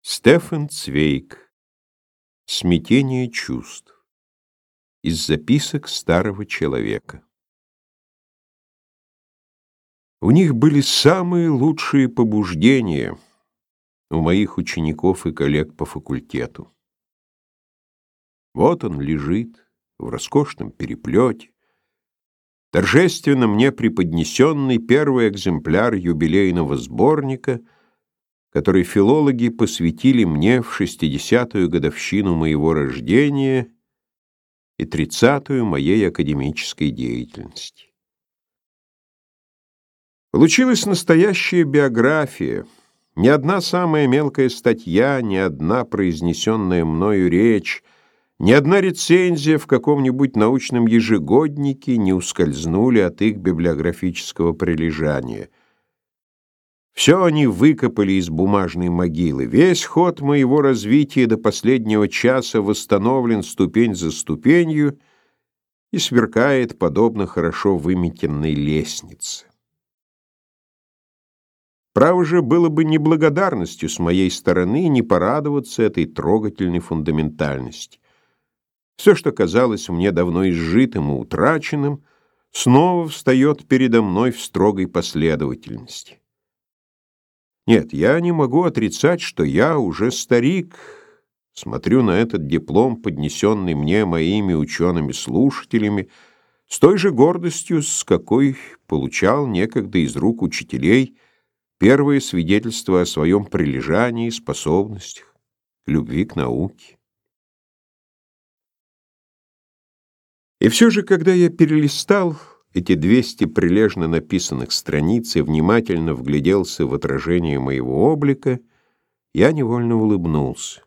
Стефан Цвейг. Смятение чувств. Из записок старого человека. У них были самые лучшие побуждения у моих учеников и коллег по факультету. Вот он лежит в роскошном переплете, торжественно мне преподнесенный первый экземпляр юбилейного сборника, который филологи посвятили мне в 60-ю годовщину моего рождения и 30-ю моей академической деятельности. Получилась настоящая биография. Ни одна самая мелкая статья, ни одна произнесенная мною речь, ни одна рецензия в каком-нибудь научном ежегоднике не ускользнули от их библиографического прилежания. Все они выкопали из бумажной могилы. Весь ход моего развития до последнего часа восстановлен ступень за ступенью и сверкает, подобно хорошо выметенной лестнице. Право же, было бы неблагодарностью с моей стороны не порадоваться этой трогательной фундаментальности. Все, что казалось мне давно изжитым и утраченным, снова встает передо мной в строгой последовательности. Нет, я не могу отрицать, что я уже старик. Смотрю на этот диплом, поднесенный мне моими учеными-слушателями, с той же гордостью, с какой получал некогда из рук учителей первое свидетельство о своем прилежании, способностях, любви к науке. И все же, когда я перелистал эти 200 прилежно написанных страниц и внимательно вгляделся в отражение моего облика, я невольно улыбнулся.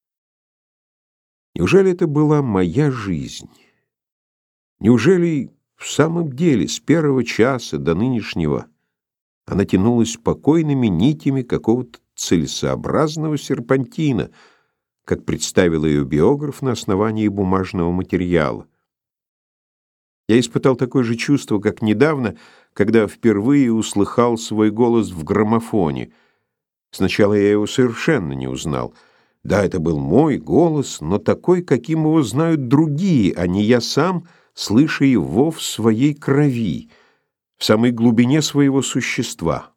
Неужели это была моя жизнь? Неужели в самом деле с первого часа до нынешнего она тянулась спокойными нитями какого-то целесообразного серпантина, как представил ее биограф на основании бумажного материала? Я испытал такое же чувство, как недавно, когда впервые услыхал свой голос в граммофоне. Сначала я его совершенно не узнал. Да, это был мой голос, но такой, каким его знают другие, а не я сам, слыша его в своей крови, в самой глубине своего существа.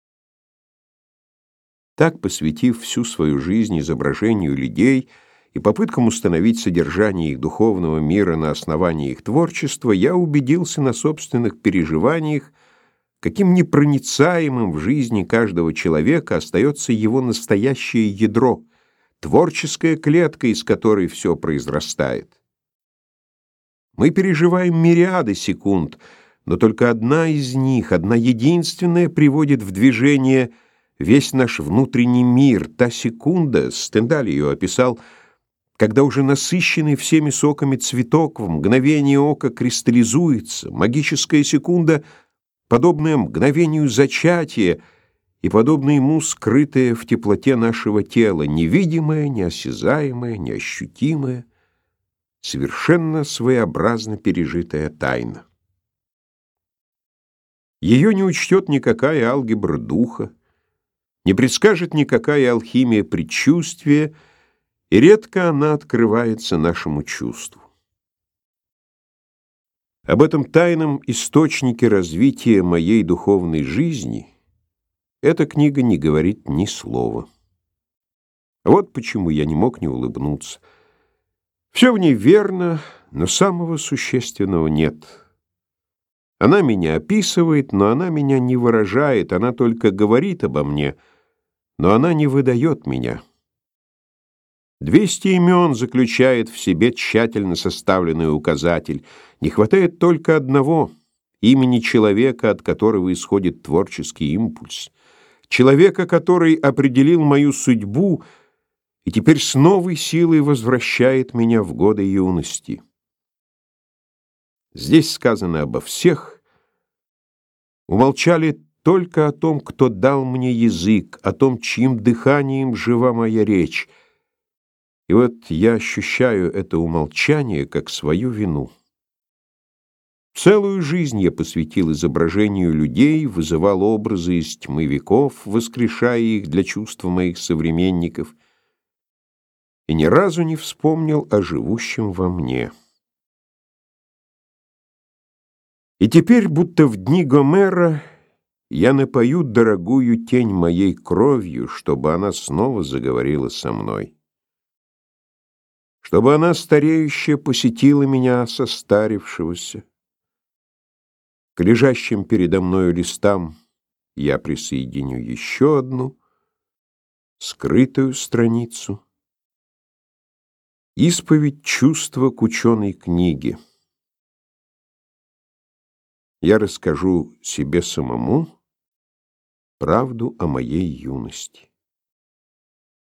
Так, посвятив всю свою жизнь изображению людей и попыткам установить содержание их духовного мира на основании их творчества, я убедился на собственных переживаниях, каким непроницаемым в жизни каждого человека остается его настоящее ядро, творческая клетка, из которой все произрастает. Мы переживаем мириады секунд, но только одна из них, одна единственная, приводит в движение весь наш внутренний мир. Та секунда, Стендаль ее описал, когда уже насыщенный всеми соками цветок в мгновение ока кристаллизуется, магическая секунда, подобная мгновению зачатия и подобная ему скрытая в теплоте нашего тела, невидимая, неосязаемая, неощутимая, совершенно своеобразно пережитая тайна. Ее не учтет никакая алгебра духа, не предскажет никакая алхимия предчувствия, и редко она открывается нашему чувству. Об этом тайном источнике развития моей духовной жизни эта книга не говорит ни слова. Вот почему я не мог не улыбнуться. Все в ней верно, но самого существенного нет. Она меня описывает, но она меня не выражает, она только говорит обо мне, но она не выдает меня. 200 имен заключает в себе тщательно составленный указатель. Не хватает только одного — имени человека, от которого исходит творческий импульс. Человека, который определил мою судьбу и теперь с новой силой возвращает меня в годы юности. Здесь сказано обо всех, умолчали только о том, кто дал мне язык, о том, чьим дыханием жива моя речь. И вот я ощущаю это умолчание как свою вину. Целую жизнь я посвятил изображению людей, вызывал образы из тьмы веков, воскрешая их для чувства моих современников — и ни разу не вспомнил о живущем во мне. И теперь, будто в дни Гомера, я напою дорогую тень моей кровью, чтобы она снова заговорила со мной. Чтобы она, стареющая, посетила меня, состарившегося. К лежащим передо мною листам я присоединю еще одну, скрытую страницу. Исповедь чувства к ученой книге. Я расскажу себе самому правду о моей юности.